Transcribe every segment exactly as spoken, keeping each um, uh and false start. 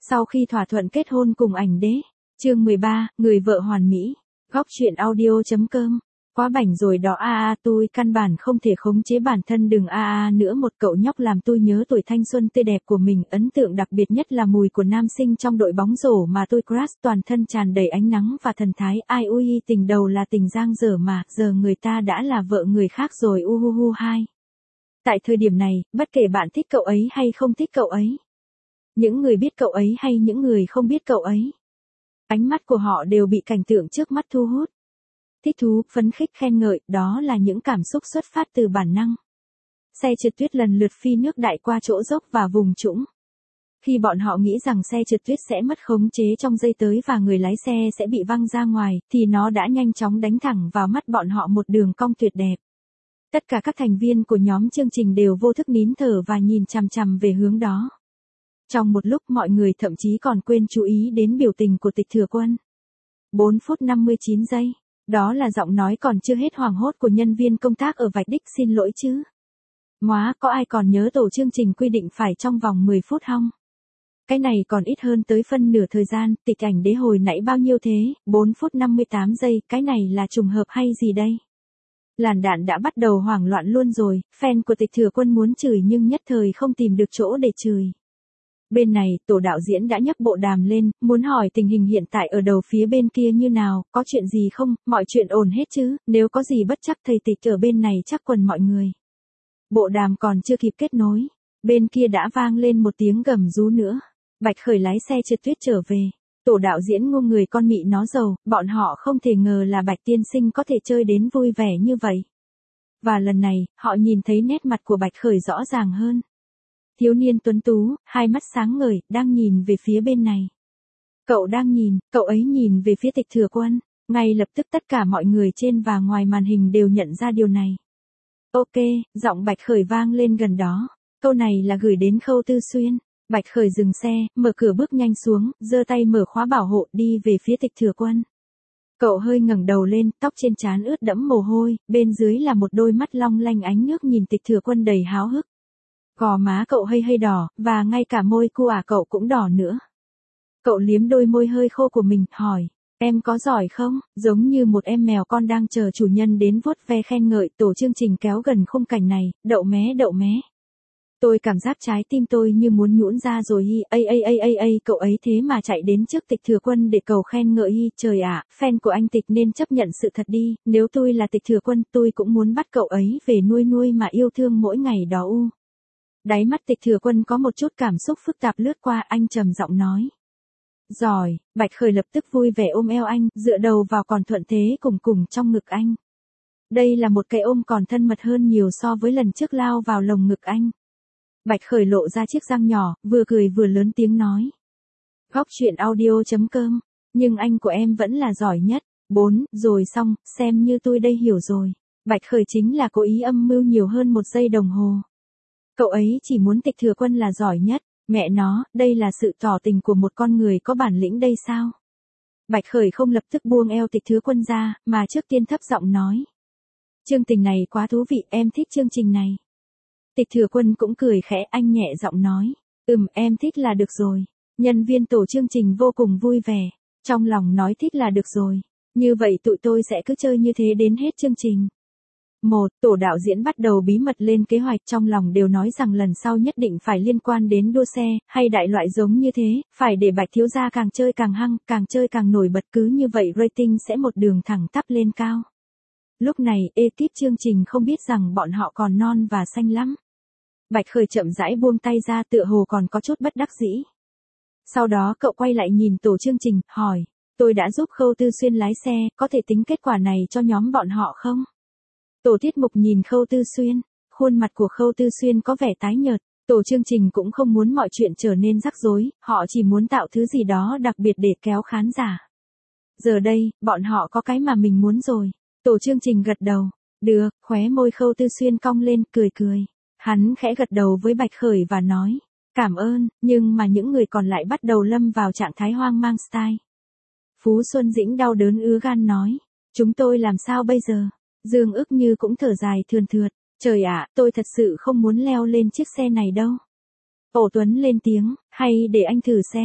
Sau khi thỏa thuận kết hôn cùng ảnh đế. Chương mười ba, người vợ hoàn mỹ. Góc truyện audio.com. Quá bảnh rồi đó a a tôi căn bản không thể khống chế bản thân đừng a a nữa một cậu nhóc làm tôi nhớ tuổi thanh xuân tươi đẹp của mình, ấn tượng đặc biệt nhất là mùi của nam sinh trong đội bóng rổ mà tôi crush, toàn thân tràn đầy ánh nắng và thần thái, ai ui tình đầu là tình giang dở mà, giờ người ta đã là vợ người khác rồi uhuhu hai. Tại thời điểm này, bất kể bạn thích cậu ấy hay không thích cậu ấy, những người biết cậu ấy hay những người không biết cậu ấy, ánh mắt của họ đều bị cảnh tượng trước mắt thu hút. Thích thú, phấn khích, khen ngợi, đó là những cảm xúc xuất phát từ bản năng. Xe trượt tuyết lần lượt phi nước đại qua chỗ dốc và vùng trũng. Khi bọn họ nghĩ rằng xe trượt tuyết sẽ mất khống chế trong giây tới và người lái xe sẽ bị văng ra ngoài, thì nó đã nhanh chóng đánh thẳng vào mắt bọn họ một đường cong tuyệt đẹp. Tất cả các thành viên của nhóm chương trình đều vô thức nín thở và nhìn chằm chằm về hướng đó. Trong một lúc mọi người thậm chí còn quên chú ý đến biểu tình của Tịch Thừa Quân. bốn phút năm mươi chín giây. Đó là giọng nói còn chưa hết hoảng hốt của nhân viên công tác ở vạch đích, xin lỗi chứ. Móa, có ai còn nhớ tổ chương trình quy định phải trong vòng mười phút không? Cái này còn ít hơn tới phân nửa thời gian, Tịch ảnh đế hồi nãy bao nhiêu thế, bốn phút năm mươi tám giây, cái này là trùng hợp hay gì đây? Làn đạn đã bắt đầu hoảng loạn luôn rồi, fan của Tịch Thừa Quân muốn chửi nhưng nhất thời không tìm được chỗ để chửi. Bên này, tổ đạo diễn đã nhấc bộ đàm lên, muốn hỏi tình hình hiện tại ở đầu phía bên kia như nào, có chuyện gì không, mọi chuyện ổn hết chứ, nếu có gì bất chắc thầy Tịch ở bên này chắc quần mọi người. Bộ đàm còn chưa kịp kết nối, bên kia đã vang lên một tiếng gầm rú nữa. Bạch Khởi lái xe trượt tuyết trở về. Tổ đạo diễn ngu người con mị nó dầu, bọn họ không thể ngờ là Bạch tiên sinh có thể chơi đến vui vẻ như vậy. Và lần này, họ nhìn thấy nét mặt của Bạch Khởi rõ ràng hơn. Thiếu niên tuấn tú, hai mắt sáng ngời, đang nhìn về phía bên này. Cậu đang nhìn, cậu ấy nhìn về phía Tịch Thừa Quân. Ngay lập tức tất cả mọi người trên và ngoài màn hình đều nhận ra điều này. Ok, giọng Bạch Khởi vang lên gần đó. Câu này là gửi đến Khâu Tư Xuyên. Bạch Khởi dừng xe, mở cửa bước nhanh xuống, giơ tay mở khóa bảo hộ đi về phía Tịch Thừa Quân. Cậu hơi ngẩng đầu lên, tóc trên trán ướt đẫm mồ hôi, bên dưới là một đôi mắt long lanh ánh nước nhìn Tịch Thừa Quân đầy háo hức. Gò má cậu hơi hơi đỏ, và ngay cả môi cua à cậu cũng đỏ nữa. Cậu liếm đôi môi hơi khô của mình, hỏi, em có giỏi không? Giống như một em mèo con đang chờ chủ nhân đến vuốt ve khen ngợi, tổ chương trình kéo gần khung cảnh này, đậu mé đậu mé. Tôi cảm giác trái tim tôi như muốn nhũn ra rồi hi, ây ây ây ây ây, cậu ấy thế mà chạy đến trước Tịch Thừa Quân để cầu khen ngợi hi, trời ạ, fan của anh Tịch nên chấp nhận sự thật đi, nếu tôi là Tịch Thừa Quân tôi cũng muốn bắt cậu ấy về nuôi nuôi mà yêu thương mỗi ngày đó u. Đáy mắt Tịch Thừa Quân có một chút cảm xúc phức tạp lướt qua, anh trầm giọng nói. Giỏi, Bạch Khởi lập tức vui vẻ ôm eo anh, dựa đầu vào còn thuận thế cùng cùng trong ngực anh. Đây là một cái ôm còn thân mật hơn nhiều so với lần trước lao vào lồng ngực anh. Bạch Khởi lộ ra chiếc răng nhỏ, vừa cười vừa lớn tiếng nói. Góc truyện audio.com, nhưng anh của em vẫn là giỏi nhất. Bốn, rồi xong, xem như tôi đây hiểu rồi. Bạch Khởi chính là cố ý âm mưu nhiều hơn một giây đồng hồ. Cậu ấy chỉ muốn Tịch Thừa Quân là giỏi nhất, mẹ nó, đây là sự tỏ tình của một con người có bản lĩnh đây sao? Bạch Khởi không lập tức buông eo Tịch Thừa Quân ra, mà trước tiên thấp giọng nói. Chương trình này quá thú vị, em thích chương trình này. Tịch Thừa Quân cũng cười khẽ, anh nhẹ giọng nói. Ừm, em thích là được rồi. Nhân viên tổ chương trình vô cùng vui vẻ, trong lòng nói thích là được rồi. Như vậy tụi tôi sẽ cứ chơi như thế đến hết chương trình. Một, tổ đạo diễn bắt đầu bí mật lên kế hoạch, trong lòng đều nói rằng lần sau nhất định phải liên quan đến đua xe, hay đại loại giống như thế, phải để Bạch thiếu gia càng chơi càng hăng, càng chơi càng nổi bật, cứ như vậy rating sẽ một đường thẳng tắp lên cao. Lúc này, ekip chương trình không biết rằng bọn họ còn non và xanh lắm. Bạch Khởi chậm rãi buông tay ra, tựa hồ còn có chút bất đắc dĩ. Sau đó cậu quay lại nhìn tổ chương trình, hỏi, tôi đã giúp Khâu Tư Xuyên lái xe, có thể tính kết quả này cho nhóm bọn họ không? Tổ tiết mục nhìn Khâu Tư Xuyên, khuôn mặt của Khâu Tư Xuyên có vẻ tái nhợt, tổ chương trình cũng không muốn mọi chuyện trở nên rắc rối, họ chỉ muốn tạo thứ gì đó đặc biệt để kéo khán giả. Giờ đây, bọn họ có cái mà mình muốn rồi. Tổ chương trình gật đầu, được, khóe môi Khâu Tư Xuyên cong lên, cười cười. Hắn khẽ gật đầu với Bạch Khởi và nói, cảm ơn, nhưng mà những người còn lại bắt đầu lâm vào trạng thái hoang mang style. Phú Xuân Dĩnh đau đớn ứa gan nói, chúng tôi làm sao bây giờ? Dương Ức Như cũng thở dài thườn thượt, trời ạ, tôi thật sự không muốn leo lên chiếc xe này đâu. Ổ Tuấn lên tiếng, hay để anh thử xem.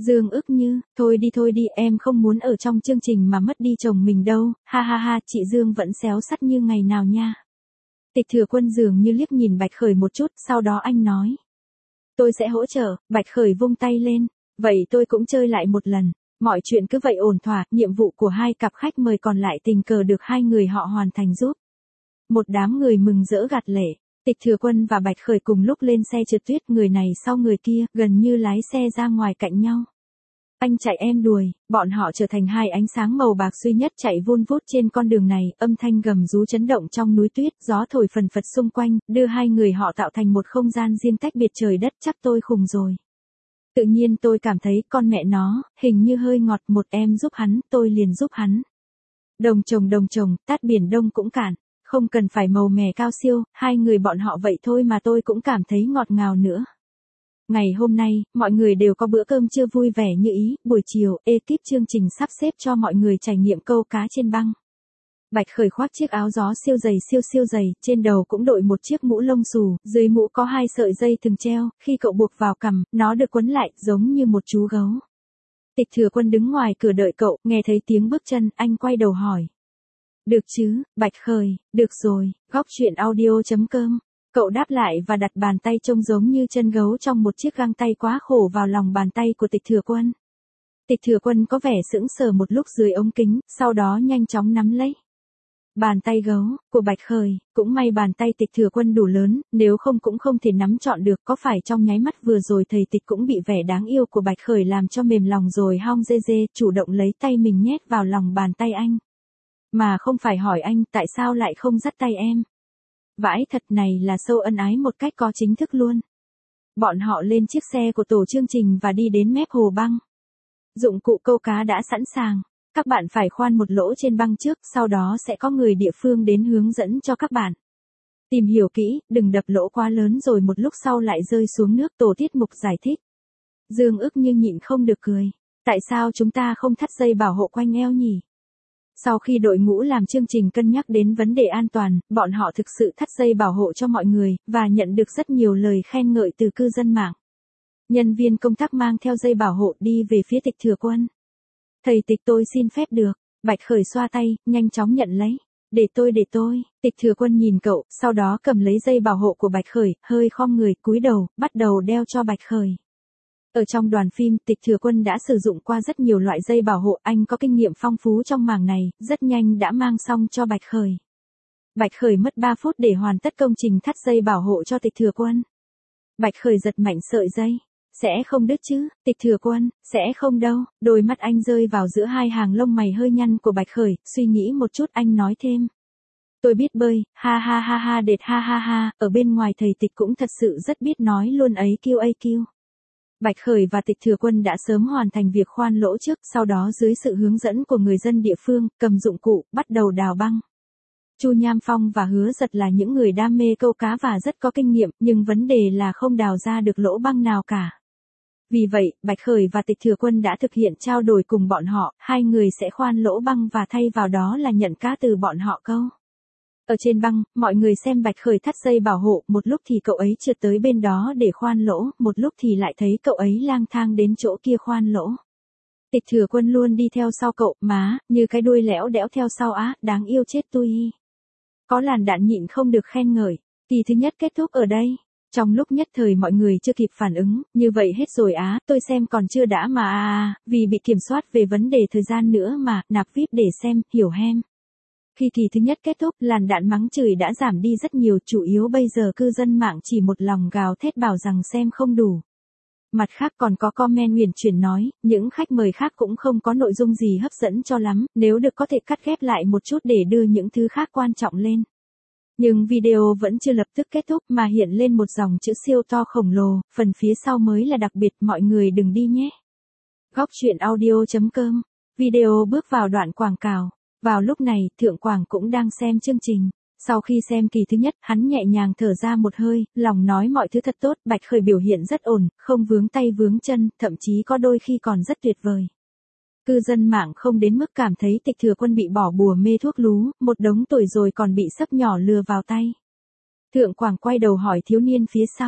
Dương ức như, thôi đi thôi đi, em không muốn ở trong chương trình mà mất đi chồng mình đâu, ha ha ha, chị Dương vẫn xéo sắt như ngày nào nha. Tịch Thừa Quân dường như liếc nhìn Bạch Khởi một chút, sau đó anh nói. Tôi sẽ hỗ trợ, Bạch Khởi vung tay lên, vậy tôi cũng chơi lại một lần. Mọi chuyện cứ vậy ổn thỏa, nhiệm vụ của hai cặp khách mời còn lại tình cờ được hai người họ hoàn thành giúp. Một đám người mừng rỡ gạt lệ, Tịch Thừa Quân và Bạch Khởi cùng lúc lên xe trượt tuyết, người này sau người kia, gần như lái xe ra ngoài cạnh nhau. Anh chạy em đuổi, bọn họ trở thành hai ánh sáng màu bạc duy nhất chạy vun vút trên con đường này, âm thanh gầm rú chấn động trong núi tuyết, gió thổi phần phật xung quanh, đưa hai người họ tạo thành một không gian riêng tách biệt trời đất, chắc tôi khùng rồi. Tự nhiên tôi cảm thấy con mẹ nó, hình như hơi ngọt, một em giúp hắn, tôi liền giúp hắn. Đồng chồng đồng chồng, tát biển đông cũng cạn, không cần phải màu mè cao siêu, hai người bọn họ vậy thôi mà tôi cũng cảm thấy ngọt ngào nữa. Ngày hôm nay, mọi người đều có bữa cơm trưa vui vẻ như ý, buổi chiều, ekip chương trình sắp xếp cho mọi người trải nghiệm câu cá trên băng. Bạch Khởi khoác chiếc áo gió siêu dày siêu siêu dày, trên đầu cũng đội một chiếc mũ lông xù, dưới mũ có hai sợi dây thừng treo, khi cậu buộc vào cằm, nó được quấn lại, giống như một chú gấu. Tịch Thừa Quân đứng ngoài cửa đợi cậu, nghe thấy tiếng bước chân, anh quay đầu hỏi. Được chứ, Bạch Khởi, được rồi, góc truyện audio chấm com. Cậu đáp lại và đặt bàn tay trông giống như chân gấu trong một chiếc găng tay quá khổ vào lòng bàn tay của Tịch Thừa Quân. Tịch Thừa Quân có vẻ sững sờ một lúc dưới ống kính, sau đó nhanh chóng nắm lấy bàn tay gấu của Bạch Khởi, cũng may bàn tay Tịch Thừa Quân đủ lớn, nếu không cũng không thể nắm trọn được, có phải trong nháy mắt vừa rồi thầy Tịch cũng bị vẻ đáng yêu của Bạch Khởi làm cho mềm lòng rồi hong dê dê, chủ động lấy tay mình nhét vào lòng bàn tay anh. Mà không phải hỏi anh tại sao lại không dắt tay em. Vãi thật, này là sâu ân ái một cách có chính thức luôn. Bọn họ lên chiếc xe của tổ chương trình và đi đến mép hồ băng. Dụng cụ câu cá đã sẵn sàng. Các bạn phải khoan một lỗ trên băng trước, sau đó sẽ có người địa phương đến hướng dẫn cho các bạn. Tìm hiểu kỹ, đừng đập lỗ quá lớn rồi một lúc sau lại rơi xuống nước, tổ tiết mục giải thích. Dương ức như nhịn không được cười. Tại sao chúng ta không thắt dây bảo hộ quanh eo nhỉ? Sau khi đội ngũ làm chương trình cân nhắc đến vấn đề an toàn, bọn họ thực sự thắt dây bảo hộ cho mọi người, và nhận được rất nhiều lời khen ngợi từ cư dân mạng. Nhân viên công tác mang theo dây bảo hộ đi về phía Tịch Thừa Quân. Thầy Tịch, tôi xin phép được. Bạch Khởi xoa tay, nhanh chóng nhận lấy. Để tôi để tôi. Tịch Thừa Quân nhìn cậu, sau đó cầm lấy dây bảo hộ của Bạch Khởi, hơi khom người, cúi đầu, bắt đầu đeo cho Bạch Khởi. Ở trong đoàn phim, Tịch Thừa Quân đã sử dụng qua rất nhiều loại dây bảo hộ, anh có kinh nghiệm phong phú trong mảng này, rất nhanh đã mang xong cho Bạch Khởi. Bạch Khởi mất ba phút để hoàn tất công trình thắt dây bảo hộ cho Tịch Thừa Quân. Bạch Khởi giật mạnh sợi dây. Sẽ không đứt chứ, Tịch Thừa Quân, sẽ không đâu. Đôi mắt anh rơi vào giữa hai hàng lông mày hơi nhăn của Bạch Khởi, suy nghĩ một chút anh nói thêm. Tôi biết bơi, ha ha ha ha đệt ha ha ha, ở bên ngoài thầy Tịch cũng thật sự rất biết nói luôn ấy kiêu a kiêu. Bạch Khởi và Tịch Thừa Quân đã sớm hoàn thành việc khoan lỗ trước, sau đó dưới sự hướng dẫn của người dân địa phương, cầm dụng cụ, bắt đầu đào băng. Chu Nham Phong và Hứa Giật là những người đam mê câu cá và rất có kinh nghiệm, nhưng vấn đề là không đào ra được lỗ băng nào cả. Vì vậy, Bạch Khởi và Tịch Thừa Quân đã thực hiện trao đổi cùng bọn họ, hai người sẽ khoan lỗ băng và thay vào đó là nhận cá từ bọn họ câu. Ở trên băng, mọi người xem Bạch Khởi thắt dây bảo hộ, một lúc thì cậu ấy trượt tới bên đó để khoan lỗ, một lúc thì lại thấy cậu ấy lang thang đến chỗ kia khoan lỗ. Tịch Thừa Quân luôn đi theo sau cậu, má, như cái đuôi lẽo đẽo theo sau á, đáng yêu chết tôi. Có làn đạn nhịn không được khen ngợi. Kỳ thứ nhất kết thúc ở đây. Trong lúc nhất thời mọi người chưa kịp phản ứng, như vậy hết rồi á, tôi xem còn chưa đã mà à à, vì bị kiểm soát về vấn đề thời gian nữa mà, nạp víp để xem, hiểu hem. Khi kỳ thứ nhất kết thúc, làn đạn mắng chửi đã giảm đi rất nhiều, chủ yếu bây giờ cư dân mạng chỉ một lòng gào thét bảo rằng xem không đủ. Mặt khác còn có comment huyền chuyển nói, những khách mời khác cũng không có nội dung gì hấp dẫn cho lắm, nếu được có thể cắt ghép lại một chút để đưa những thứ khác quan trọng lên. Nhưng video vẫn chưa lập tức kết thúc mà hiện lên một dòng chữ siêu to khổng lồ, phần phía sau mới là đặc biệt, mọi người đừng đi nhé. Góc truyện audio chấm com. Video bước vào đoạn quảng cáo. Vào lúc này, Thượng Quảng cũng đang xem chương trình. Sau khi xem kỳ thứ nhất, hắn nhẹ nhàng thở ra một hơi, lòng nói mọi thứ thật tốt, Bạch Khởi biểu hiện rất ổn, không vướng tay vướng chân, thậm chí có đôi khi còn rất tuyệt vời. Cư dân mạng không đến mức cảm thấy Tịch Thừa Quân bị bỏ bùa mê thuốc lú, một đống tuổi rồi còn bị sấp nhỏ lừa vào tay. Thượng Quảng quay đầu hỏi thiếu niên phía sau,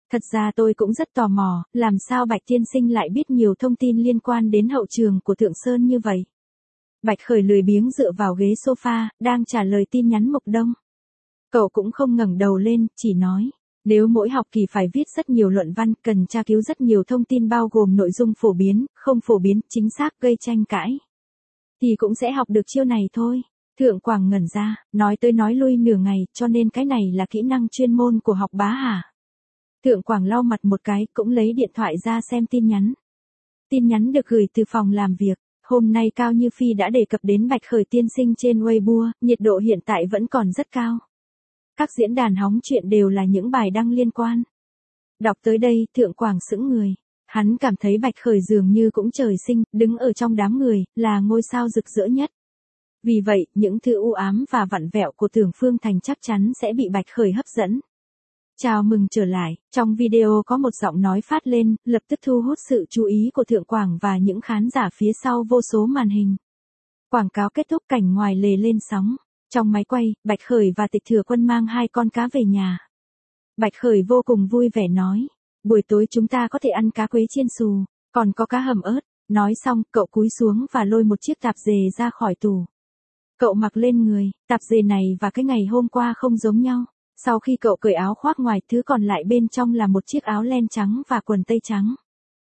Thật ra tôi cũng rất tò mò, làm sao Bạch tiên sinh lại biết nhiều thông tin liên quan đến hậu trường của Thượng Sơn như vậy. Bạch Khởi lười biếng dựa vào ghế sofa, đang trả lời tin nhắn Mục Đông. Cậu cũng không ngẩng đầu lên, chỉ nói, nếu mỗi học kỳ phải viết rất nhiều luận văn, cần tra cứu rất nhiều thông tin bao gồm nội dung phổ biến, không phổ biến, chính xác, gây tranh cãi, thì cũng sẽ học được chiêu này thôi. Thượng Quảng ngẩn ra, nói tới nói lui nửa ngày, cho nên cái này là kỹ năng chuyên môn của học bá hả? Thượng Quảng lau mặt một cái, cũng lấy điện thoại ra xem tin nhắn. Tin nhắn được gửi từ phòng làm việc. Hôm nay Cao Như Phi đã đề cập đến Bạch Khởi tiên sinh trên Weibo, nhiệt độ hiện tại vẫn còn rất cao. Các diễn đàn hóng chuyện đều là những bài đăng liên quan. Đọc tới đây, Thượng Quảng sững người. Hắn cảm thấy Bạch Khởi dường như cũng trời sinh, đứng ở trong đám người, là ngôi sao rực rỡ nhất. Vì vậy, những thứ u ám và vặn vẹo của Tưởng Phương Thành chắc chắn sẽ bị Bạch Khởi hấp dẫn. Chào mừng trở lại, trong video có một giọng nói phát lên, lập tức thu hút sự chú ý của Thượng Quảng và những khán giả phía sau vô số màn hình. Quảng cáo kết thúc, cảnh ngoài lề lên sóng. Trong máy quay, Bạch Khởi và Tịch Thừa Quân mang hai con cá về nhà. Bạch Khởi vô cùng vui vẻ nói, buổi tối chúng ta có thể ăn cá quế chiên xù, còn có cá hầm ớt. Nói xong, cậu cúi xuống và lôi một chiếc tạp dề ra khỏi tủ. Cậu mặc lên người, tạp dề này và cái ngày hôm qua không giống nhau. Sau khi cậu cởi áo khoác ngoài, thứ còn lại bên trong là một chiếc áo len trắng và quần tây trắng.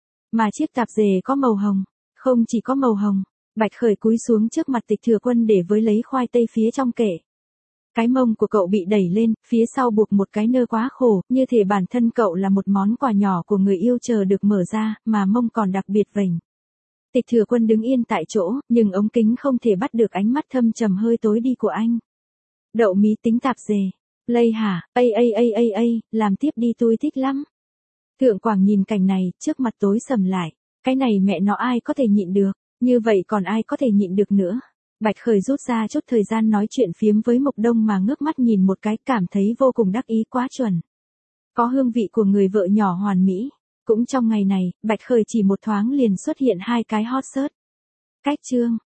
Mà chiếc tạp dề có màu hồng. Không chỉ có màu hồng, Bạch Khởi cúi xuống trước mặt Tịch Thừa Quân để với lấy khoai tây phía trong kệ. Cái mông của cậu bị đẩy lên, phía sau buộc một cái nơ quá khổ, như thể bản thân cậu là một món quà nhỏ của người yêu chờ được mở ra, mà mông còn đặc biệt vểnh. Tịch Thừa Quân đứng yên tại chỗ, nhưng ống kính không thể bắt được ánh mắt thâm trầm hơi tối đi của anh. Đậu mí tính tạp dề. Lây hả, ây ây ây ây ây, làm tiếp đi tôi thích lắm. Thượng Quảng nhìn cảnh này, trước mặt tối sầm lại. Cái này mẹ nó ai có thể nhịn được, như vậy còn ai có thể nhịn được nữa. Bạch Khởi rút ra chút thời gian nói chuyện phiếm với Mục Đông mà ngước mắt nhìn một cái, cảm thấy vô cùng đắc ý, quá chuẩn. Có hương vị của người vợ nhỏ hoàn mỹ. Cũng trong ngày này, Bạch Khởi chỉ một thoáng liền xuất hiện hai cái hot search. Cách chương.